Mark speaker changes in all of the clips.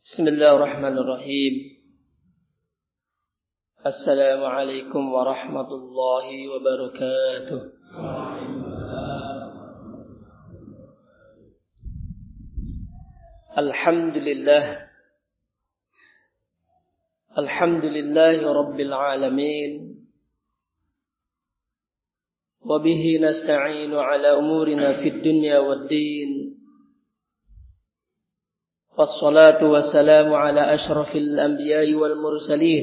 Speaker 1: Bismillahirrahmanirrahim. Assalamualaikum warahmatullahi wabarakatuh. Alhamdulillah. Alhamdulillahi rabbil alamin. Wa bihi nasta'inu ala umurina fid dunya wad din. والصلاة والسلام على أشرف الأنبياء والمرسلين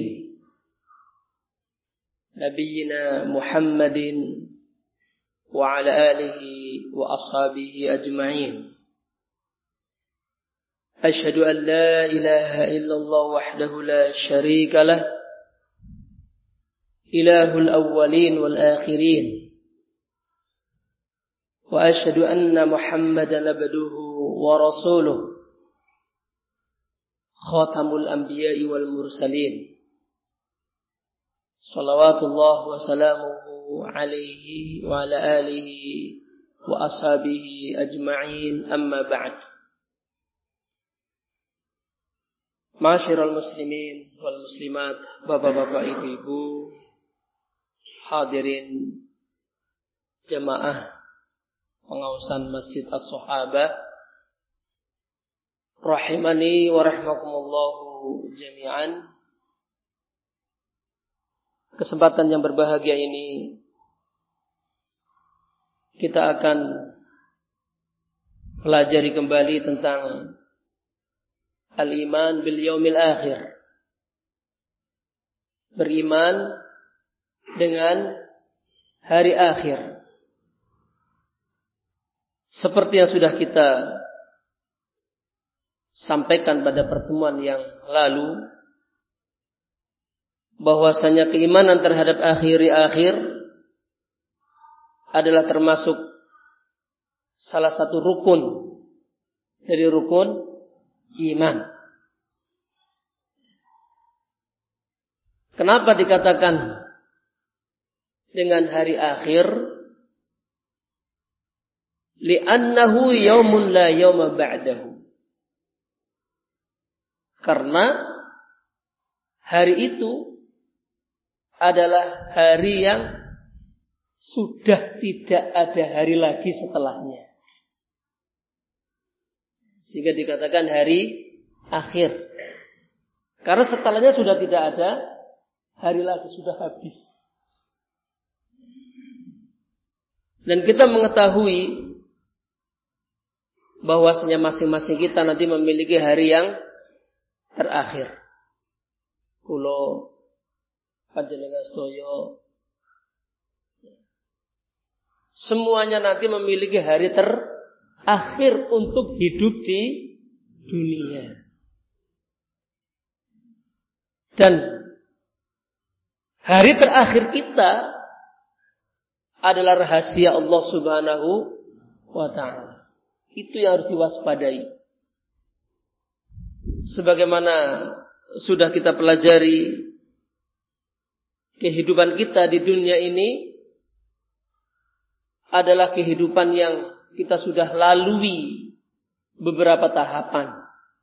Speaker 1: نبينا محمد وعلى آله وأصحابه أجمعين أشهد أن لا إله إلا الله وحده لا شريك له إله الأولين والآخرين وأشهد أن محمدا عبده ورسوله Khatamul anbiya'i wal mursalin Salawatullah wa salamuhu alaihi wa ala alihi wa ashabihi ajma'in amma ba'd. Ma'asyiral muslimin wal muslimat, bapak-bapak, ibu-ibu, hadirin jamaah pengawasan Masjid As-Sahabah rahimani wa rahmakumullahu jami'an. Kesempatan yang berbahagia ini kita akan pelajari kembali tentang al-iman bil yaumil akhir. Beriman dengan hari akhir. Seperti yang sudah kita sampaikan pada pertemuan yang lalu, bahwasanya keimanan terhadap akhir adalah termasuk salah satu rukun dari rukun iman. Kenapa dikatakan dengan hari akhir? Li'annahu yaumun la yauma ba'dahu. Karena hari itu adalah hari yang sudah tidak ada hari lagi setelahnya. Sehingga dikatakan hari akhir. Karena setelahnya sudah tidak ada hari lagi, sudah habis. Dan kita mengetahui bahwasanya masing-masing kita nanti memiliki hari yang terakhir. Kulo panjenengan sedaya semuanya nanti memiliki hari terakhir untuk hidup di dunia. Dan hari terakhir kita adalah rahasia Allah Subhanahu wa ta'ala. Itu yang harus diwaspadai. Sebagaimana sudah kita pelajari, kehidupan kita di dunia ini adalah kehidupan yang kita sudah lalui beberapa tahapan.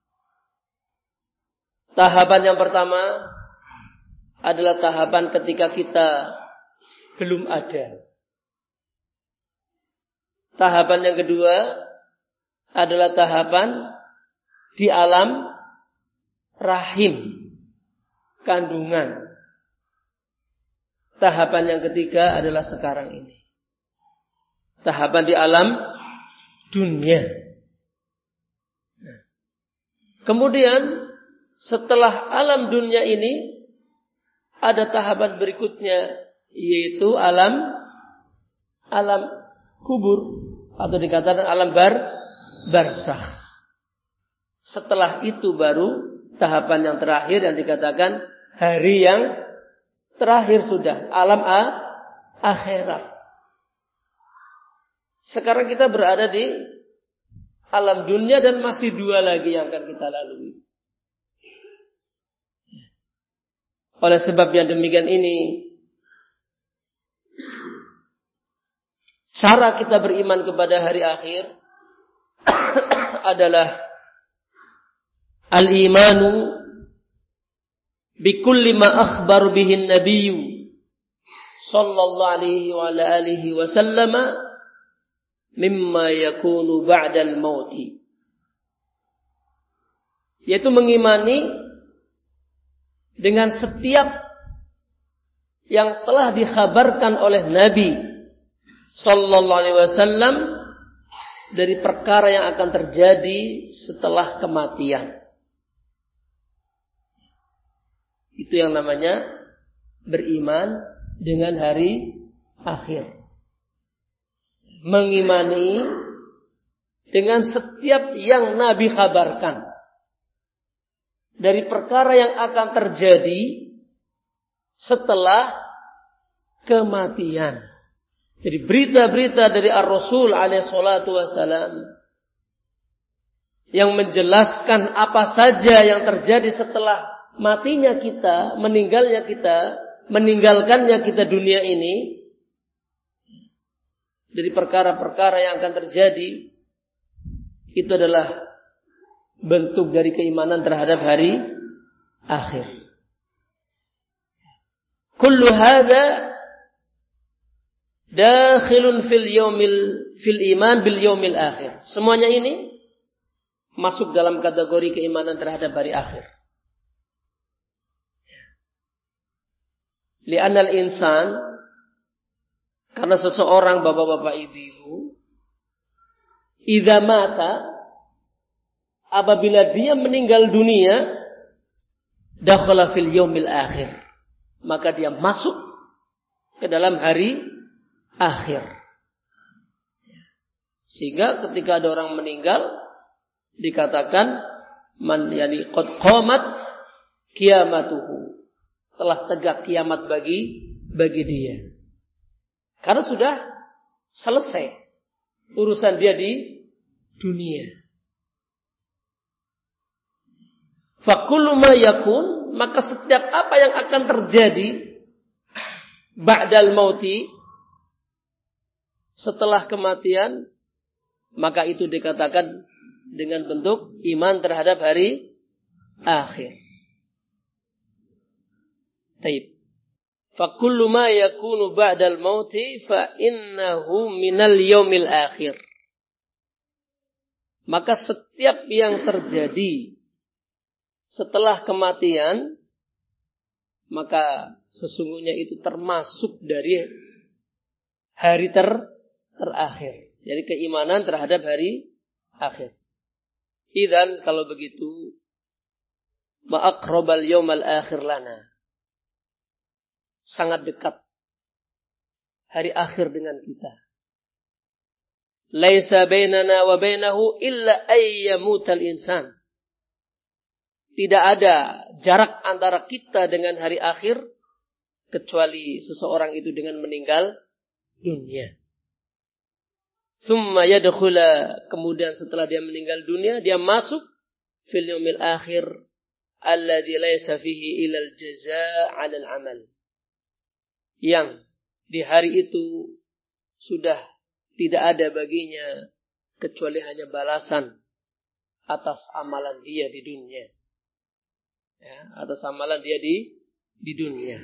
Speaker 1: Tahapan yang pertama adalah tahapan ketika kita belum ada. Tahapan yang kedua adalah tahapan di alam rahim, kandungan. Tahapan yang ketiga adalah sekarang ini. Tahapan di alam dunia. Kemudian setelah alam dunia ini ada tahapan berikutnya, yaitu alam kubur atau dikatakan alam barzakh. Setelah itu baru tahapan yang terakhir yang dikatakan hari yang terakhir sudah, alam akhirat. Sekarang kita berada di alam dunia dan masih dua lagi yang akan kita lalui. Oleh sebab yang demikian ini, cara kita beriman kepada hari akhir adalah al-imanu bikulli ma akhbar bihi an-nabiyyu sallallahu alaihi wa ala alihi wa sallama mimma yakunu ba'dal mauti. Yaitu mengimani dengan setiap yang telah dikhabarkan oleh Nabi sallallahu alaihi wasallam dari perkara yang akan terjadi setelah kematian. Itu yang namanya beriman dengan hari akhir. Mengimani dengan setiap yang Nabi kabarkan dari perkara yang akan terjadi setelah kematian. Jadi berita-berita dari Ar-Rasul alaihi salatu wassalam yang menjelaskan apa saja yang terjadi setelah matinya kita, meninggalkannya kita dunia ini, dari perkara-perkara yang akan terjadi, itu adalah bentuk dari keimanan terhadap hari akhir. Kullu hadza dakhilun fil iman bil yaumil akhir. Semuanya ini masuk dalam kategori keimanan terhadap hari akhir. Li'anal insan, karena seseorang, bapak-bapak ibu-ibu, idza mata, apabila dia meninggal dunia, dakhala fil yaumil akhir, maka dia masuk ke dalam hari akhir. Sehingga ketika ada orang meninggal, dikatakan man yani qad qamat qiyamatuhu, telah tegak kiamat bagi dia. Karena sudah selesai urusan dia di dunia. Fa kullu ma yakun, maka setiap apa yang akan terjadi ba'dal mauti, setelah kematian, maka itu dikatakan dengan bentuk iman terhadap hari akhir. Taib. Fa kullu ma yakunu ba'dal mauti fa innahu minal yaumil akhir. Maka setiap yang terjadi setelah kematian, maka sesungguhnya itu termasuk dari hari terakhir. Jadi keimanan terhadap hari akhir. Idzan kalau begitu, ma aqrabal yaumal akhir lana. Sangat dekat hari akhir dengan kita. Laisa bainana wa bainahu illa ayyamutal insan. Tidak ada jarak antara kita dengan hari akhir kecuali seseorang itu dengan meninggal dunia. Summa yadkhula, kemudian setelah dia meninggal dunia, dia masuk fil yaumil akhir alladzi laisa fihi ilal jazaa 'alal 'amal. Yang di hari itu sudah tidak ada baginya kecuali hanya balasan atas amalan dia di dunia. Ya, atas amalan dia di dunia.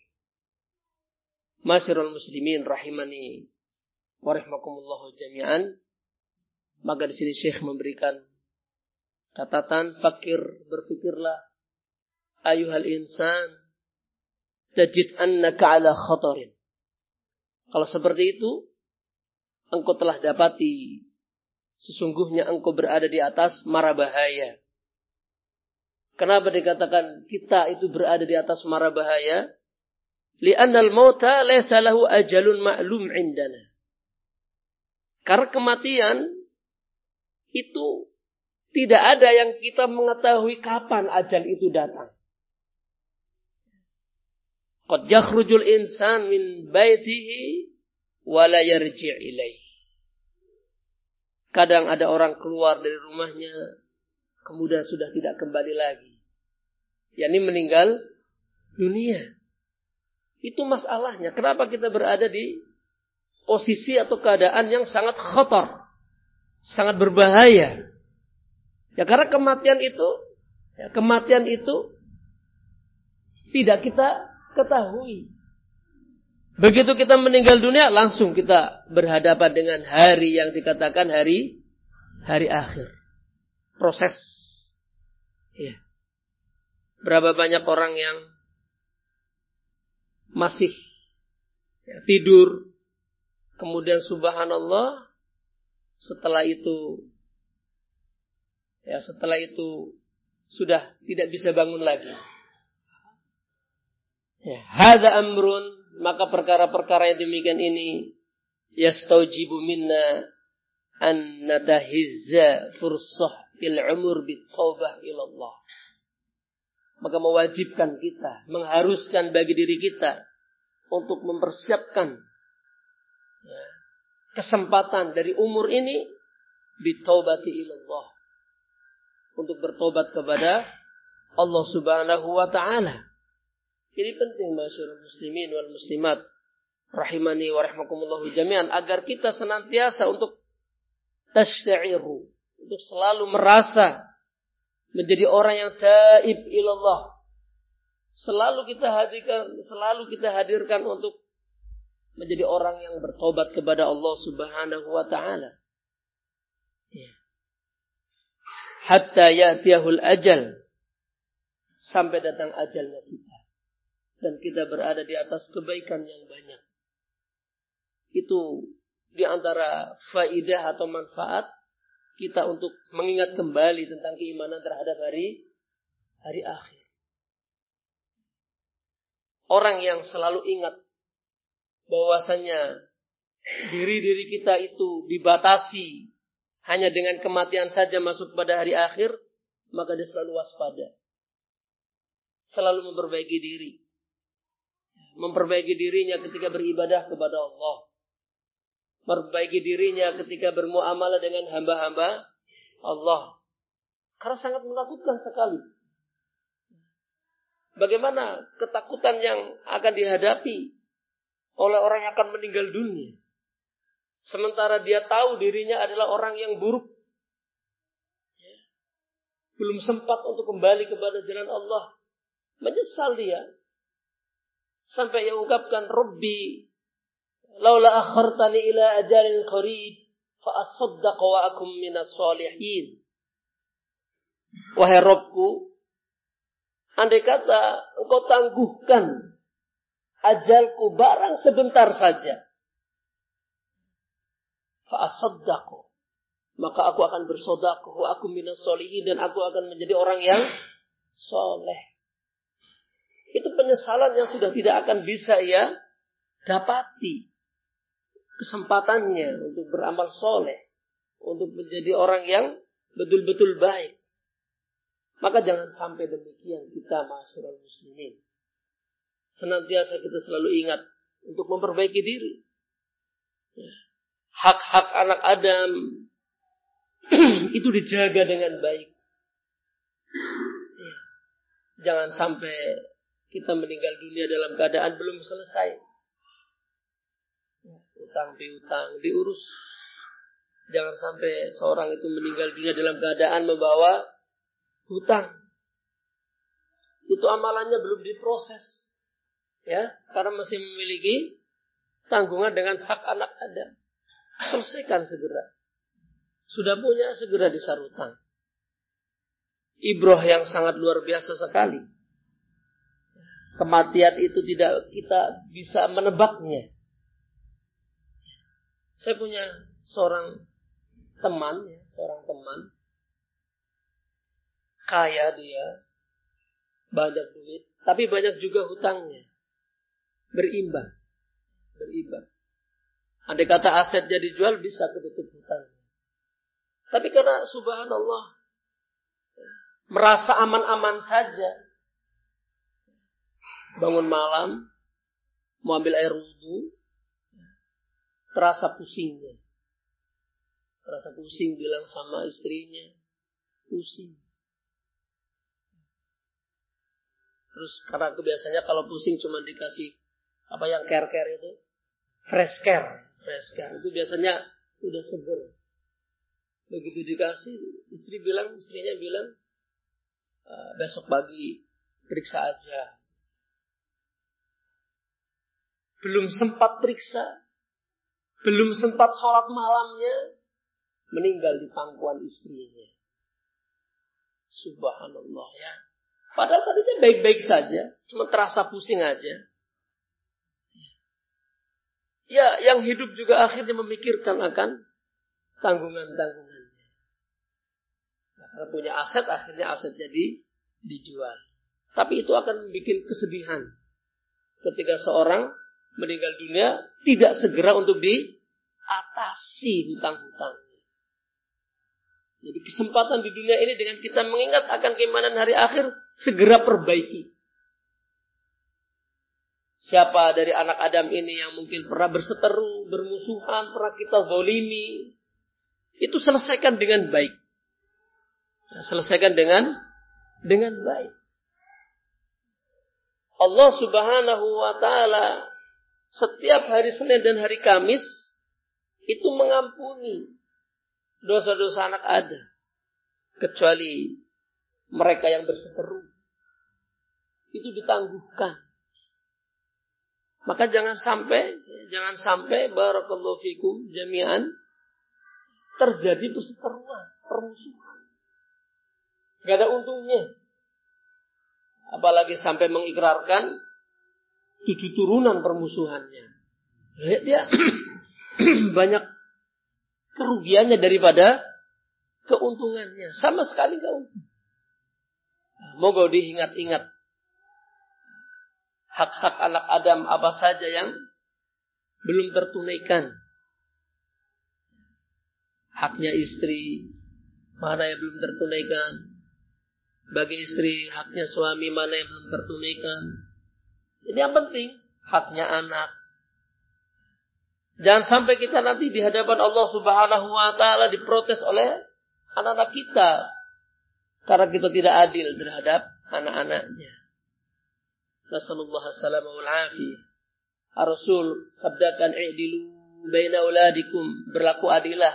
Speaker 1: Masyarul muslimin rahimani wa rahimakumullah jami'an. Maka di sini Syekh memberikan catatan, fakir, berfikirlah ayuhal insan, tajid annaka ala khatarin. Kalau seperti itu, engkau telah dapati sesungguhnya engkau berada di atas mara bahaya. Kenapa dikatakan kita itu berada di atas mara bahaya? Li'annal mauta laysa lahu ajalun ma'lum indana. Karena kematian itu tidak ada yang kita mengetahui kapan ajal itu datang. Qad yakhrujul insan min baitihi wa la yarji' ilaih. Kadang ada orang keluar dari rumahnya kemudian sudah tidak kembali lagi. yakni meninggal dunia. Itu masalahnya. Kenapa kita berada di posisi atau keadaan yang sangat khatar, sangat berbahaya? Ya karena kematian itu Ya, kematian itu tidak kita ketahui. Begitu kita meninggal dunia, langsung kita berhadapan dengan hari yang dikatakan hari akhir. Proses. Ya. Berapa banyak orang yang masih tidur, kemudian subhanallah, setelah itu sudah tidak bisa bangun lagi. Ya, hadza amrun, maka perkara-perkara yang demikian ini yastaujibu minna an natahizza fursah il umur bitaubah ila Allah. Maka mewajibkan kita, mengharuskan bagi diri kita untuk mempersiapkan kesempatan dari umur ini bitaubati ila Allah, untuk bertobat kepada Allah Subhanahu wa taala. Ini penting masyarul muslimin wal muslimat rahimani wa rahimakumullah jami'an, agar kita senantiasa untuk tasya'iru, untuk selalu merasa menjadi orang yang taib ilallah. Selalu kita hadirkan untuk menjadi orang yang bertobat kepada Allah Subhanahu wa taala. Hatta ya'tiyahul ajal, sampai datang ajalnya kita dan kita berada di atas kebaikan yang banyak. Itu di antara faidah atau manfaat kita untuk mengingat kembali tentang keimanan terhadap hari akhir. Orang yang selalu ingat bahwasanya diri kita itu dibatasi hanya dengan kematian saja masuk pada hari akhir, maka dia selalu waspada. Selalu memperbaiki diri. Memperbaiki dirinya ketika beribadah kepada Allah. Memperbaiki dirinya ketika bermuamalah dengan hamba-hamba Allah. Karena sangat menakutkan sekali. Bagaimana ketakutan yang akan dihadapi oleh orang yang akan meninggal dunia. Sementara dia tahu dirinya adalah orang yang buruk. Belum sempat untuk kembali kepada jalan Allah. Menyesal dia. Sampai yang ungkapkan, Rabbi, laula akhartani ila ajalin qarib, fa asaddaqa wa akum minas solihin. Wahai Rabbku, andai kata engkau tangguhkan ajalku barang sebentar saja, fa asaddaqu, maka aku akan bersedekah, wa akum minas solihin, dan aku akan menjadi orang yang soleh. Itu penyesalan yang sudah tidak akan bisa ia dapati kesempatannya untuk beramal soleh, untuk menjadi orang yang betul-betul baik. Maka jangan sampai demikian kita ma'asyiral muslimin. Senantiasa kita selalu ingat untuk memperbaiki diri. Hak-hak anak Adam itu dijaga dengan baik. Jangan sampai kita meninggal dunia dalam keadaan belum selesai. Utang piutang diurus. Jangan sampai seorang itu meninggal dunia dalam keadaan membawa hutang. Itu amalannya belum diproses. Ya, karena masih memiliki tanggungan dengan hak anak Adam. Selesaikan segera. Sudah punya, segera disar hutang. Ibrah yang sangat luar biasa sekali. Kematian itu tidak kita bisa menebaknya. Saya punya seorang teman, kaya dia, banyak duit, tapi banyak juga hutangnya, berimbang. Andai kata asetnya dijual bisa ketutup hutangnya. Tapi karena subhanallah merasa aman-aman saja, bangun malam, mau ambil air wudu, terasa pusing, bilang sama istrinya, pusing. Terus karena kebiasaannya kalau pusing cuma dikasih apa yang care itu, fresh care itu biasanya udah seger. Begitu dikasih, istrinya bilang, besok pagi periksa aja. Belum sempat periksa, belum sempat sholat malamnya, meninggal di pangkuan istrinya. Subhanallah ya. Padahal tadinya baik-baik saja, cuma terasa pusing aja. Ya, yang hidup juga akhirnya memikirkan akan tanggungan-tanggungannya. Nah, karena punya aset, akhirnya aset jadi dijual. Tapi itu akan membuat kesedihan ketika seorang meninggal dunia tidak segera untuk diatasi hutang-hutangnya. Jadi kesempatan di dunia ini dengan kita mengingat akan keimanan hari akhir, segera perbaiki. Siapa dari anak Adam ini yang mungkin pernah berseteru, bermusuhan, pernah kita zalimi, itu selesaikan dengan baik. Selesaikan dengan baik. Allah Subhanahu wa ta'ala setiap hari Senin dan hari Kamis itu mengampuni dosa-dosa anak Adam, kecuali mereka yang berseteru. Itu ditangguhkan. Maka jangan sampai barakallahu fikum jami'an terjadi perseteruan, permusuhan. Gak ada untungnya. Apalagi sampai mengikrarkan 7 turunan permusuhannya. Dia banyak kerugiannya daripada keuntungannya. Sama sekali gak untung. Moga diingat-ingat. Hak-hak anak Adam apa saja yang belum tertunaikan. Haknya istri, mana yang belum tertunaikan. Bagi istri, haknya suami, mana yang belum tertunaikan. Jadi yang penting, haknya anak. Jangan sampai kita nanti di hadapan Allah Subhanahu wa ta'ala diprotes oleh anak-anak kita. Karena kita tidak adil terhadap anak-anaknya. Nasallallahu alaihi wal afiyah. Rasul sabdakan i'dilu baina auladikum, berlaku adilah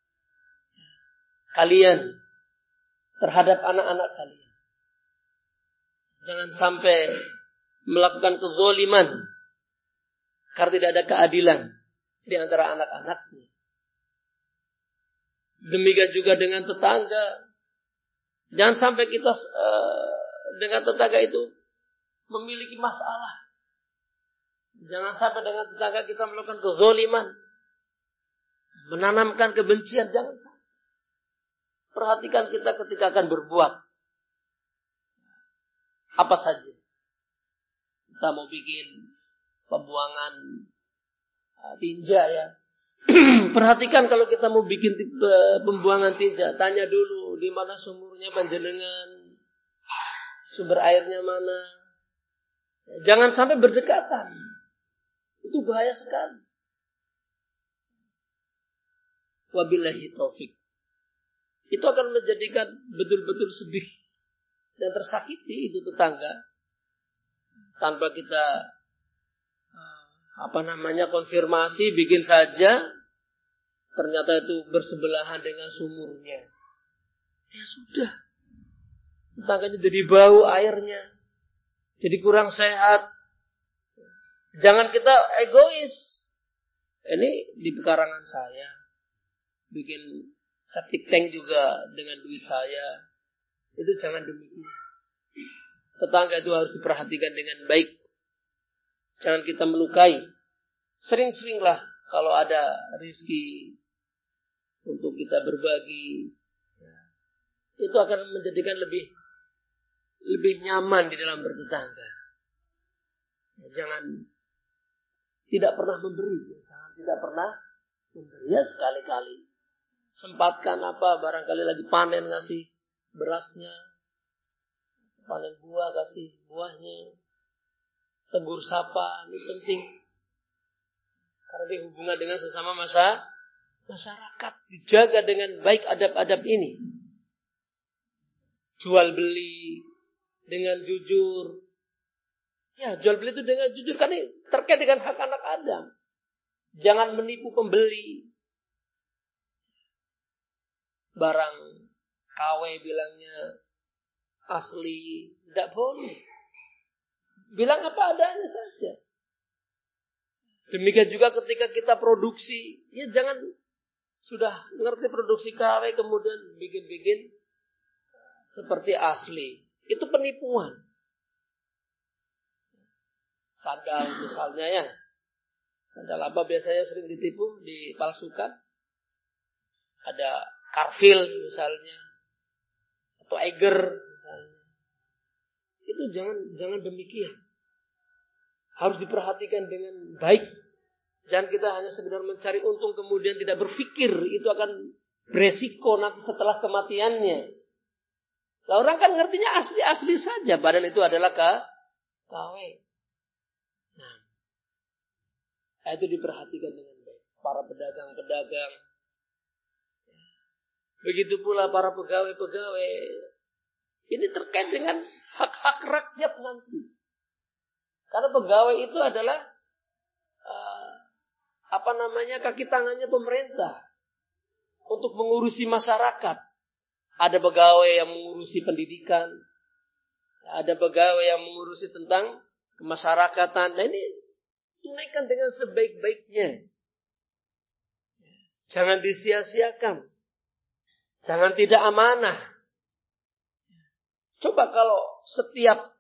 Speaker 1: kalian terhadap anak-anak kalian. Jangan sampai melakukan kezaliman karena tidak ada keadilan di antara anak-anaknya. Demikian juga dengan tetangga. Jangan sampai kita dengan tetangga itu memiliki masalah. Jangan sampai dengan tetangga kita melakukan kezaliman, menanamkan kebencian. Jangan sampai. Perhatikan kita ketika akan berbuat apa saja. Kita mau bikin pembuangan tinja ya. Perhatikan kalau kita mau bikin pembuangan tinja, tanya dulu di mana sumurnya panjenengan, sumber airnya mana. Jangan sampai berdekatan. Itu bahaya sekali. Wabillahi taufik. Itu akan menjadikan betul-betul sedih dan tersakiti itu tetangga tanpa kita konfirmasi, bikin saja ternyata itu bersebelahan dengan sumurnya. Ya sudah, tetangganya jadi bau airnya, jadi kurang sehat. Jangan kita egois. Ini di pekarangan saya, bikin septic tank juga dengan duit saya. Itu jangan demikian. Tetangga itu harus diperhatikan dengan baik. Jangan kita melukai. Sering-seringlah kalau ada rezeki untuk kita berbagi. Itu akan menjadikan lebih nyaman di dalam bertetangga. Jangan tidak pernah memberi. Jangan tidak pernah memberi. Ya sekali-kali. Sempatkan barangkali lagi panen ngasih berasnya. Panen buah kasih buahnya. Tegur sapa, ini penting. Karena dia hubungan dengan sesama masyarakat. Dijaga dengan baik adab-adab ini. Jual beli dengan jujur. Ya, jual beli itu dengan jujur. Karena ini terkait dengan hak anak Adam. Jangan menipu pembeli. Barang KW bilangnya asli. Tidak boleh. Bilang apa adanya saja. Demikian juga ketika kita produksi. Ya jangan sudah ngerti produksi KW kemudian bikin-bikin seperti asli. Itu penipuan. Sandal misalnya ya. Sandal apa biasanya sering ditipu, dipalsukan? Ada Carville misalnya. Atau Eiger misalnya. Itu jangan demikian. Harus diperhatikan dengan baik. Jangan kita hanya sekedar mencari untung kemudian tidak berpikir itu akan beresiko nanti setelah kematiannya. Lah orang kan ngertinya asli-asli saja, padahal itu adalah KW. Nah, itu diperhatikan dengan baik. Para pedagang-pedagang. Begitu pula para pegawai-pegawai. Ini terkait dengan hak-hak rakyat nanti. Karena pegawai itu adalah kaki tangannya pemerintah untuk mengurusi masyarakat. Ada pegawai yang mengurusi pendidikan, ada pegawai yang mengurusi tentang kemasyarakatan. Nah ini tunaikan dengan sebaik-baiknya. Jangan disia-siakan. Jangan tidak amanah. Coba kalau setiap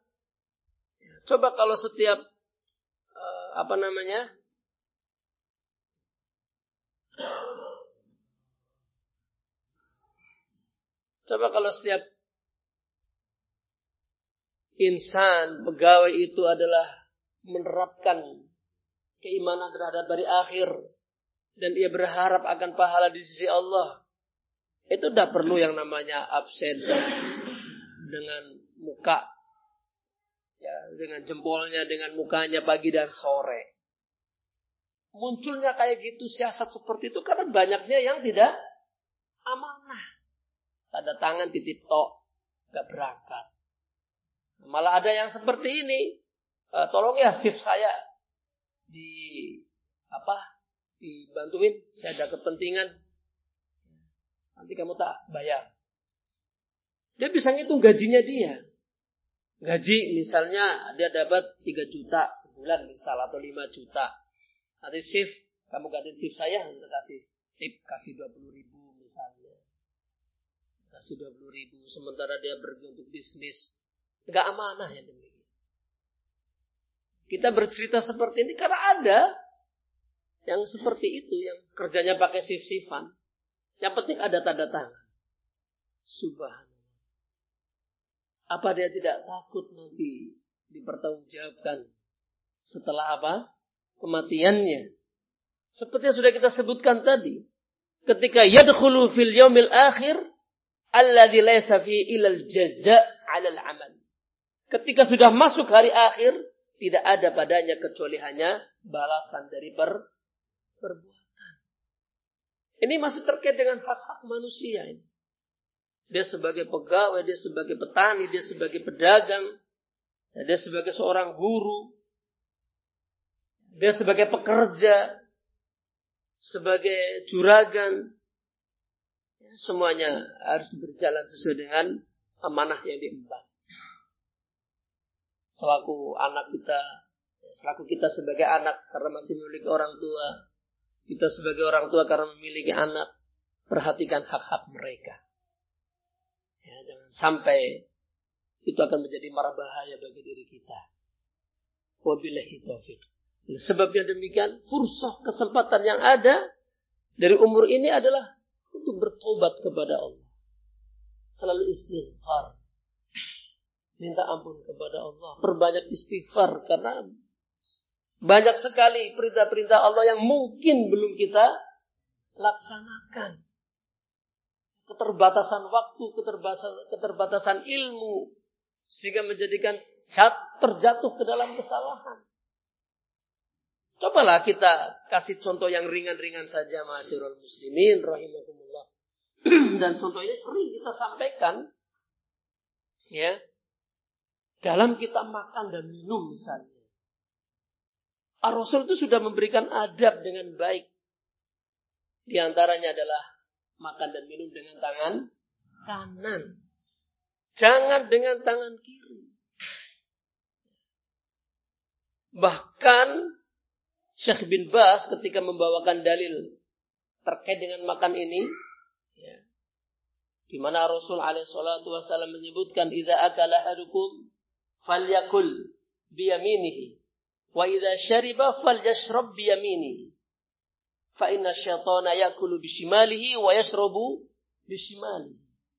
Speaker 1: insan, pegawai itu adalah menerapkan keimanan terhadap hari akhir dan ia berharap akan pahala di sisi Allah. Itu tidak perlu yang namanya absen dengan muka, ya, dengan jempolnya, dengan mukanya pagi dan sore. Munculnya kayak gitu siasat seperti itu karena banyaknya yang tidak amanah. Tanda tangan titip tok, nggak berangkat. Malah ada yang seperti ini. Tolong ya shift saya dibantuin, saya ada kepentingan. Nanti kamu tak bayar. Dia bisa ngitung gajinya dia. Gaji misalnya dia dapat 3 juta sebulan misal atau 5 juta. Nanti shift, kamu ganti shift saya, nanti kasih tip, kasih 20.000 misalnya. Kasih 20.000, sementara dia pergi untuk bisnis. Enggak amanah ya demikian. Kita bercerita seperti ini karena ada yang seperti itu, yang kerjanya pakai shift-shiftan. Yang penting ada tanda tangan. Subhanallah. Apa dia tidak takut nanti dipertanggungjawabkan setelah kematiannya? Seperti yang sudah kita sebutkan tadi. Ketika yadkhulu fil yaumil akhir alladzi laysa fi ilal jaza' 'alal 'amal. Ketika sudah masuk hari akhir, tidak ada padanya kecuali hanya balasan dari perbuatan. Ini masih terkait dengan hak-hak manusia ini. Dia sebagai pegawai, dia sebagai petani, dia sebagai pedagang, dia sebagai seorang guru, dia sebagai pekerja, sebagai juragan. Semuanya harus berjalan sesuai dengan amanah yang diemban. Selaku kita sebagai anak karena masih memiliki orang tua, kita sebagai orang tua karena memiliki anak, perhatikan hak-hak mereka. Ya, jangan sampai itu akan menjadi mara bahaya bagi diri kita. Wabillahi taufiq. Sebabnya demikian, fursah kesempatan yang ada dari umur ini adalah untuk bertobat kepada Allah. Selalu istighfar. Minta ampun kepada Allah. Perbanyak istighfar karena banyak sekali perintah-perintah Allah yang mungkin belum kita laksanakan. Keterbatasan waktu, keterbatasan ilmu, sehingga menjadikan terjatuh ke dalam kesalahan. Cobalah kita kasih contoh yang ringan-ringan saja, ma'asyiral muslimin rahimakumullah. Dan contoh ini sering kita sampaikan, ya, dalam kita makan dan minum misalnya. Rasul itu sudah memberikan adab dengan baik. Di antaranya adalah makan dan minum dengan tangan kanan. Jangan dengan tangan kiri. Bahkan Syekh bin Baz ketika membawakan dalil terkait dengan makan ini, ya, di mana Rasul alaihi salatu wasallam menyebutkan idza akala ahadukum falyakul biyaminihi wa idza syariba falyashrab biyaminihi fa inna syaitana yakulu bishimalihi wa yashrabu bishimalihi.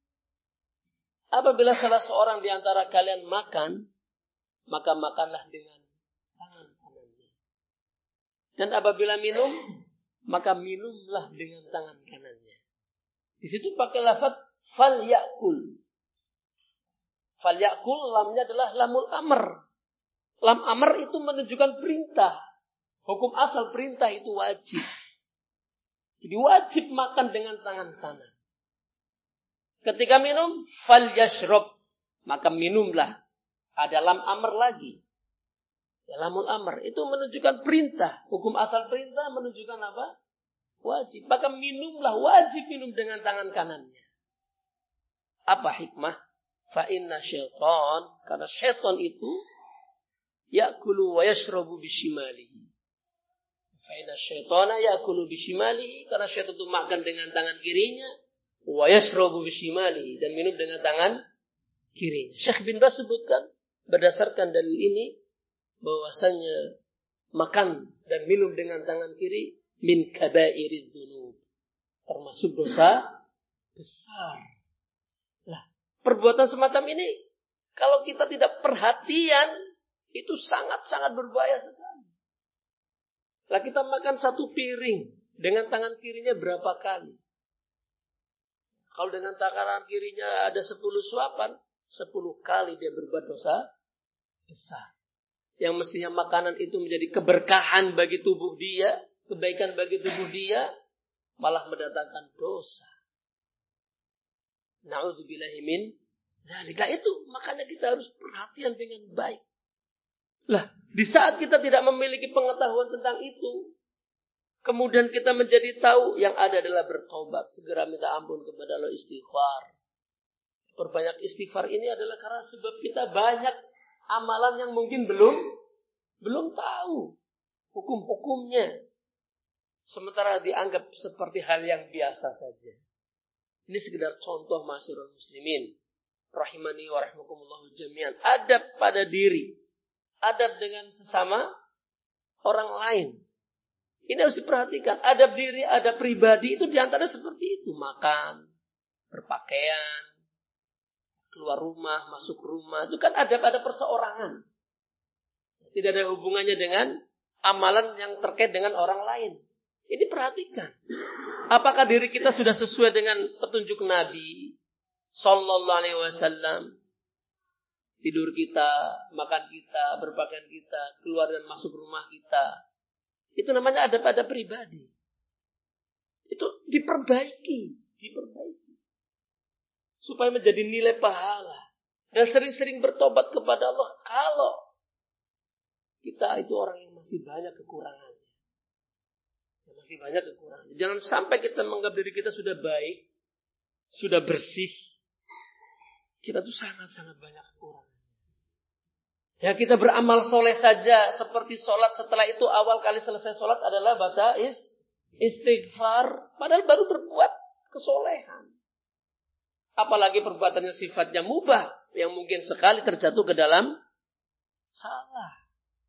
Speaker 1: Apabila salah seorang di antara kalian makan, maka makanlah dengan tangan kanannya. Dan apabila minum, maka minumlah dengan tangan kanannya. Di situ pakai lafaz fal yakul. Fal yakul lamnya adalah lamul amr. Lam amr itu menunjukkan perintah. Hukum asal perintah itu wajib. Jadi wajib makan dengan tangan kanan. Ketika minum, fal yashrob, maka minumlah. Ada lam amr lagi. Ya, lamul amr itu menunjukkan perintah. Hukum asal perintah menunjukkan apa? Wajib. Maka minumlah, wajib minum dengan tangan kanannya. Apa hikmah? Fa inna syaitan, karena syaitan itu ya'kulu wa yashrabu bishimalihi. Fa inna syaitana ya'kulu bishimalihi, karena syaitan itu makan dengan tangan kirinya. Wa yashrabu bishimalihi, dan minum dengan tangan kirinya. Syekh bin Baz sebutkan berdasarkan dalil ini bahwasanya makan dan minum dengan tangan kiri min kabairid dzunub, termasuk dosa besar. Lah, perbuatan semacam ini kalau kita tidak perhatian itu sangat-sangat berbahaya sekali. Lah kita makan satu piring dengan tangan kirinya berapa kali? Kalau dengan tangan kirinya ada 10 suapan, 10 kali dia berbuat dosa besar. Yang mestinya makanan itu menjadi keberkahan bagi tubuh dia, kebaikan bagi tubuh dia, malah mendatangkan dosa. Na'udzubillahi min dzalika. Itu makanya kita harus perhatian dengan baik. Lah, di saat kita tidak memiliki pengetahuan tentang itu, kemudian kita menjadi tahu, yang ada adalah bertobat, segera minta ampun kepada Allah, istighfar. Perbanyak istighfar ini adalah karena sebab kita banyak amalan yang mungkin belum tahu hukum-hukumnya. Sementara dianggap seperti hal yang biasa saja. Ini sekedar contoh masyarul muslimin. Rahimani wa rahimakumullahu jami'an. Adab pada diri. Adab dengan sesama orang lain. Ini harus diperhatikan. Adab diri, adab pribadi itu diantara seperti itu. Makan, berpakaian, keluar rumah, masuk rumah. Itu kan adab-adab perseorangan. Tidak ada hubungannya dengan amalan yang terkait dengan orang lain. Ini perhatikan. Apakah diri kita sudah sesuai dengan petunjuk Nabi Sallallahu Alaihi Wasallam? Tidur kita, makan kita, berpakaian kita, keluar dan masuk rumah kita. Itu namanya adab-adab pribadi. Itu diperbaiki. Supaya menjadi nilai pahala. Dan sering-sering bertobat kepada Allah kalau kita itu orang yang masih banyak kekurangannya. Jangan sampai kita menganggap diri kita sudah baik, sudah bersih. Kita tuh sangat-sangat banyak kekurangan. Ya, kita beramal soleh saja, seperti sholat, setelah itu awal kali selesai sholat adalah baca istighfar, padahal baru berbuat kesolehan. Apalagi perbuatannya sifatnya mubah, yang mungkin sekali terjatuh ke dalam salah.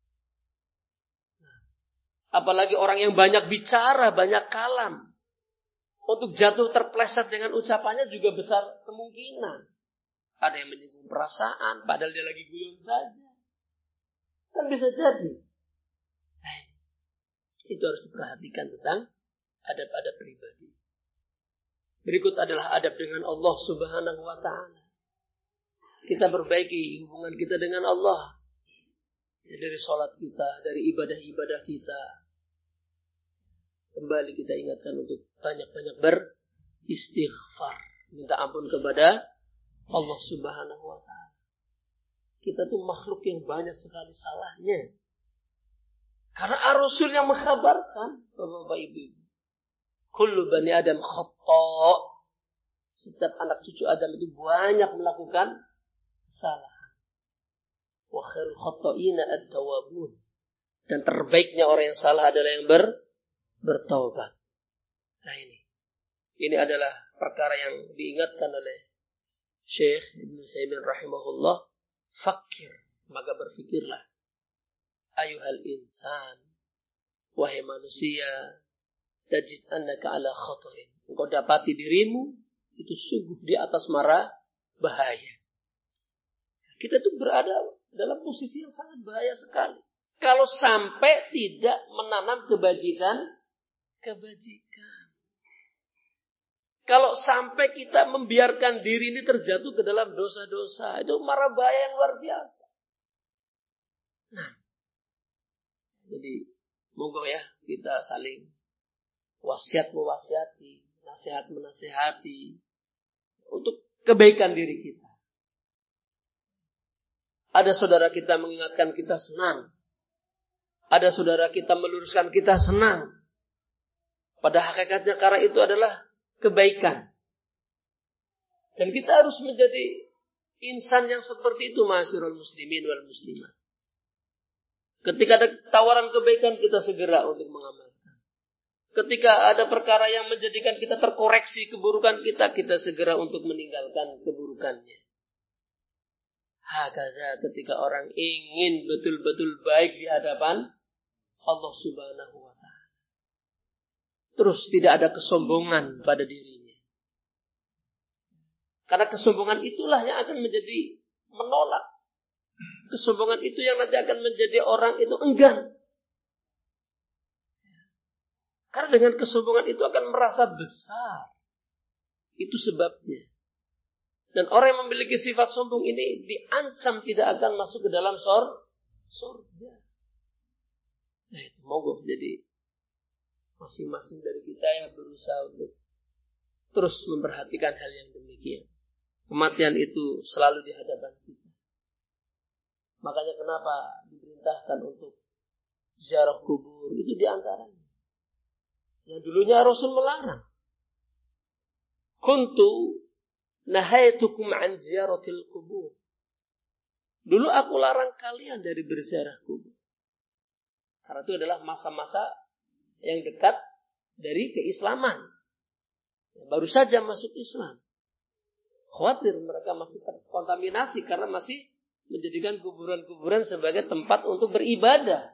Speaker 1: Apalagi orang yang banyak bicara, banyak kalam, untuk jatuh terpleset dengan ucapannya juga besar kemungkinan. Ada yang menyinggung perasaan, padahal dia lagi guyon saja. Kan bisa jadi. Nah, itu harus diperhatikan tentang adab-adab pribadi. Berikut adalah adab dengan Allah Subhanahu wa ta'ala. Kita perbaiki hubungan kita dengan Allah. Dari sholat kita, dari ibadah-ibadah kita. Kembali kita ingatkan untuk banyak-banyak beristighfar. Minta ampun kepada Allah Subhanahu wa ta'ala. Kita tuh makhluk yang banyak sekali salahnya. Karena Ar-Rasul yang mengkhabarkan, Bapak Ibu, kullu bani Adam khata'. Setiap anak cucu Adam itu banyak melakukan kesalahan. Wa khairul khata'ina at-tawwabun. Dan terbaiknya orang yang salah adalah yang bertaubat. Nah ini adalah perkara yang diingatkan oleh Syekh Ibnu Utsaimin rahimahullah. Fakir, maka berfikirlah. Ayuhal insan, wahai manusia, tajid annaka ala khatarin. Engkau dapati dirimu itu sungguh di atas mara bahaya. Kita tuh berada dalam posisi yang sangat bahaya sekali. Kalau sampai tidak menanam kebajikan. Kalau sampai kita membiarkan diri ini terjatuh ke dalam dosa-dosa, itu mara bahaya yang luar biasa. Nah, jadi monggo ya kita saling wasiat mewasiati, nasihat menasihati untuk kebaikan diri kita. Ada saudara kita mengingatkan kita senang. Ada saudara kita meluruskan kita senang. Pada hakikatnya karena itu adalah kebaikan. Dan kita harus menjadi insan yang seperti itu, ma'asyiral muslimin wal muslimat. Ketika ada tawaran kebaikan, kita segera untuk mengamalkan. Ketika ada perkara yang menjadikan kita terkoreksi keburukan kita, kita segera untuk meninggalkan keburukannya. Hakaza ketika orang ingin betul-betul baik di hadapan Allah Subhanahu wa ta'ala. Terus tidak ada kesombongan pada dirinya. Karena kesombongan itulah yang akan menjadi menolak. Kesombongan itu yang nanti akan menjadi orang itu enggan. Karena dengan kesombongan itu akan merasa besar. Itu sebabnya. Dan orang yang memiliki sifat sombong ini diancam tidak akan masuk ke dalam surga. Nah itu monggo. Jadi masing-masing dari kita yang berusaha untuk terus memperhatikan hal yang demikian. Kematian itu selalu di hadapan kita. Makanya kenapa diperintahkan untuk ziarah kubur, itu diantaranya. Yang dulunya Rasul melarang. Kuntu nahaitukum an ziyaratil kubur. Dulu aku larang kalian dari berziarah kubur. Karena itu adalah masa-masa yang dekat dari keislaman. Baru saja masuk Islam. Khawatir mereka masih terkontaminasi karena masih menjadikan kuburan-kuburan sebagai tempat untuk beribadah.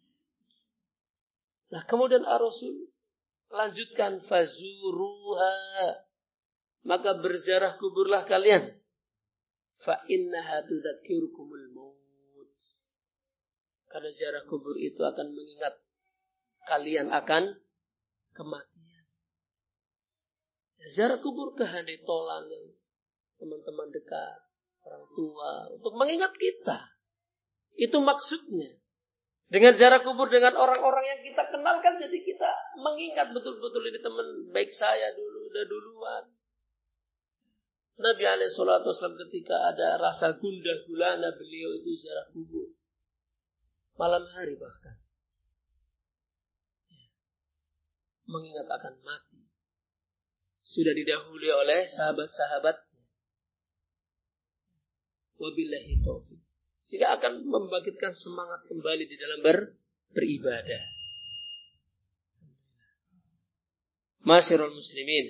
Speaker 1: Nah kemudian Ar-Rasul lanjutkan fazuruha, maka berziarah kuburlah kalian. Fa innaha tudzakirukumul maut. Karena ziarah kubur itu akan mengingat kalian akan kematian. Ziarah kubur ke handai tolan yang teman-teman dekat, orang tua, untuk mengingat kita. Itu maksudnya. Dengan ziarah kubur dengan orang-orang yang kita kenalkan, jadi kita mengingat betul-betul ini teman baik saya dulu, udah duluan. Nabi SAW ketika ada rasa gundah gulana, beliau itu ziarah kubur. Malam hari bahkan. Mengingat akan mati. Sudah didahului oleh sahabat-sahabatnya. Wabillahi taufiq. Sehingga akan membangkitkan semangat kembali di dalam beribadah. Masyarul muslimin.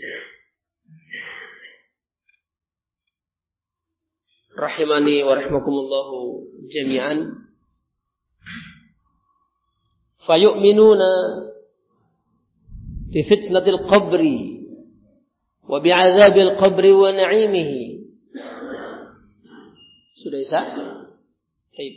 Speaker 1: Rahimani wa rahimakumullahu jami'an. Fayu'minuna bi fitnatil qabri wa bi'adzabil qabri wa na'imihi. Sudah bisa? Baik.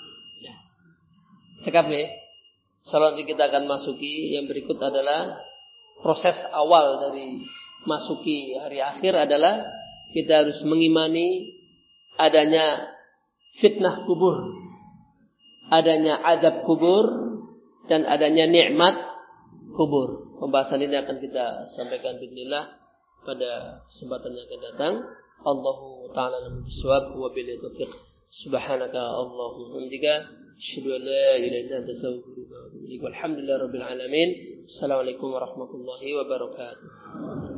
Speaker 1: Cekap ya. Selanjutnya kita akan masuki yang berikut adalah proses awal dari masuki hari akhir adalah kita harus mengimani adanya fitnah kubur, adanya azab kubur, dan adanya nikmat kubur. Pembahasan ini akan kita sampaikan bismillah pada kesempatan yang akan datang. Allahu ta'ala a'lam bis-shawab wa billahi taufiq. Subhanaka Allahumma hamdika asyhadu an la ilaha illa anta astaghfiruka wa atubu ilaik. Walhamdulillahirabbil alamin. Assalamualaikum warahmatullahi wabarakatuh.